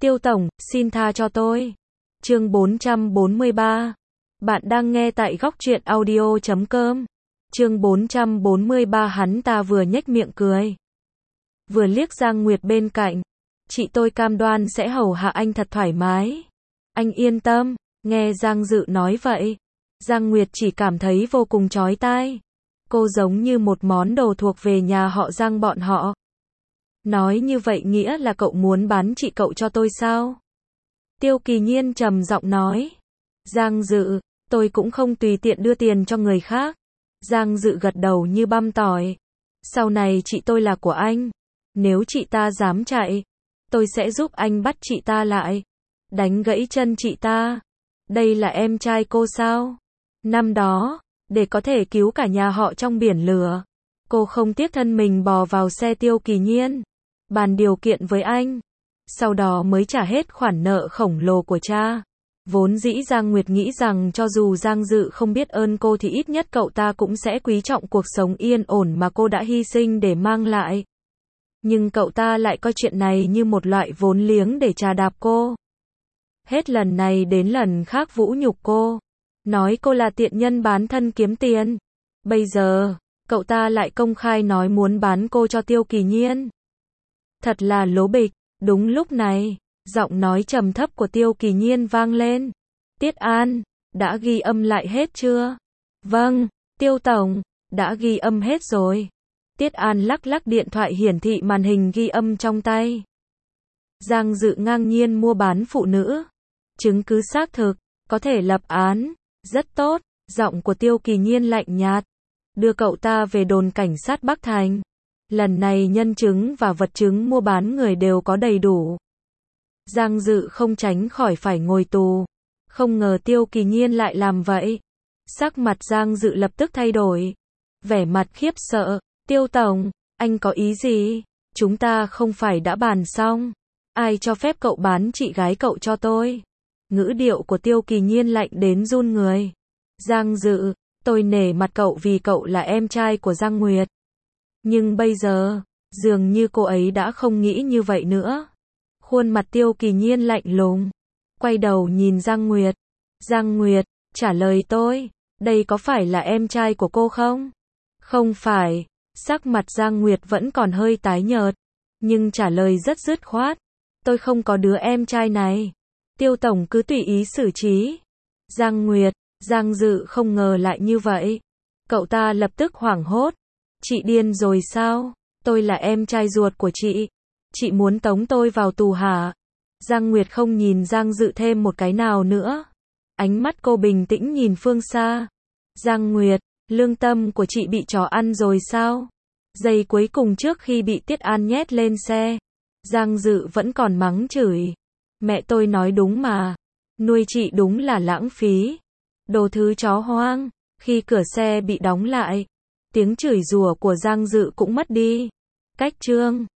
Tiêu tổng, xin tha cho tôi. Chương 443. Bạn đang nghe tại góc truyện audio.com. Chương 443. Hắn ta vừa nhếch miệng cười, vừa liếc Giang Nguyệt bên cạnh. Chị tôi cam đoan sẽ hầu hạ anh thật thoải mái. Anh yên tâm. Nghe Giang Dự nói vậy, Giang Nguyệt chỉ cảm thấy vô cùng chói tai. Cô giống như một món đồ thuộc về nhà họ Giang bọn họ. Nói như vậy nghĩa là cậu muốn bán chị cậu cho tôi sao? Tiêu Kỳ Nhiên trầm giọng nói. Giang Dự, tôi cũng không tùy tiện đưa tiền cho người khác. Giang Dự gật đầu như băm tỏi. Sau này chị tôi là của anh. Nếu chị ta dám chạy, tôi sẽ giúp anh bắt chị ta lại, đánh gãy chân chị ta. Đây là em trai cô sao? Năm đó, để có thể cứu cả nhà họ trong biển lửa, cô không tiếc thân mình bò vào xe Tiêu Kỳ Nhiên, bàn điều kiện với anh, sau đó mới trả hết khoản nợ khổng lồ của cha. Vốn dĩ Giang Nguyệt nghĩ rằng cho dù Giang Dự không biết ơn cô thì ít nhất cậu ta cũng sẽ quý trọng cuộc sống yên ổn mà cô đã hy sinh để mang lại. Nhưng cậu ta lại coi chuyện này như một loại vốn liếng để trà đạp cô. Hết lần này đến lần khác vũ nhục cô, nói cô là tiện nhân bán thân kiếm tiền. Bây giờ, cậu ta lại công khai nói muốn bán cô cho Tiêu Kỳ Nhiên. Thật là lố bịch. Đúng lúc này, giọng nói trầm thấp của Tiêu Kỳ Nhiên vang lên. Tiết An, đã ghi âm lại hết chưa? Vâng, Tiêu tổng, đã ghi âm hết rồi. Tiết An lắc lắc điện thoại hiển thị màn hình ghi âm trong tay. Giang Dự ngang nhiên mua bán phụ nữ. Chứng cứ xác thực, có thể lập án. Rất tốt. Giọng của Tiêu Kỳ Nhiên lạnh nhạt. Đưa cậu ta về đồn cảnh sát Bắc Thành. Lần này nhân chứng và vật chứng mua bán người đều có đầy đủ. Giang Dự không tránh khỏi phải ngồi tù. Không ngờ Tiêu Kỳ Nhiên lại làm vậy. Sắc mặt Giang Dự lập tức thay đổi. Vẻ mặt khiếp sợ. Tiêu tổng, anh có ý gì? Chúng ta không phải đã bàn xong. Ai cho phép cậu bán chị gái cậu cho tôi? Ngữ điệu của Tiêu Kỳ Nhiên lạnh đến run người. Giang Dự, tôi nể mặt cậu vì cậu là em trai của Giang Nguyệt. Nhưng bây giờ, dường như cô ấy đã không nghĩ như vậy nữa. Khuôn mặt Tiêu Kỳ Nhiên lạnh lùng. Quay đầu nhìn Giang Nguyệt. Giang Nguyệt, trả lời tôi, đây có phải là em trai của cô không? Không phải. Sắc mặt Giang Nguyệt vẫn còn hơi tái nhợt, nhưng trả lời rất dứt khoát. Tôi không có đứa em trai này. Tiêu tổng cứ tùy ý xử trí. Giang Nguyệt, Giang Dự không ngờ lại như vậy. Cậu ta lập tức hoảng hốt. Chị điên rồi sao? Tôi là em trai ruột của chị. Chị muốn tống tôi vào tù hả? Giang Nguyệt không nhìn Giang Dự thêm một cái nào nữa. Ánh mắt cô bình tĩnh nhìn phương xa. Giang Nguyệt, lương tâm của chị bị chó ăn rồi sao? Giây cuối cùng trước khi bị Tiết An nhét lên xe, Giang Dự vẫn còn mắng chửi. Mẹ tôi nói đúng mà. Nuôi chị đúng là lãng phí. Đồ thứ chó hoang. Khi cửa xe bị đóng lại, tiếng chửi rủa của Giang Dự cũng mất đi. Cách chương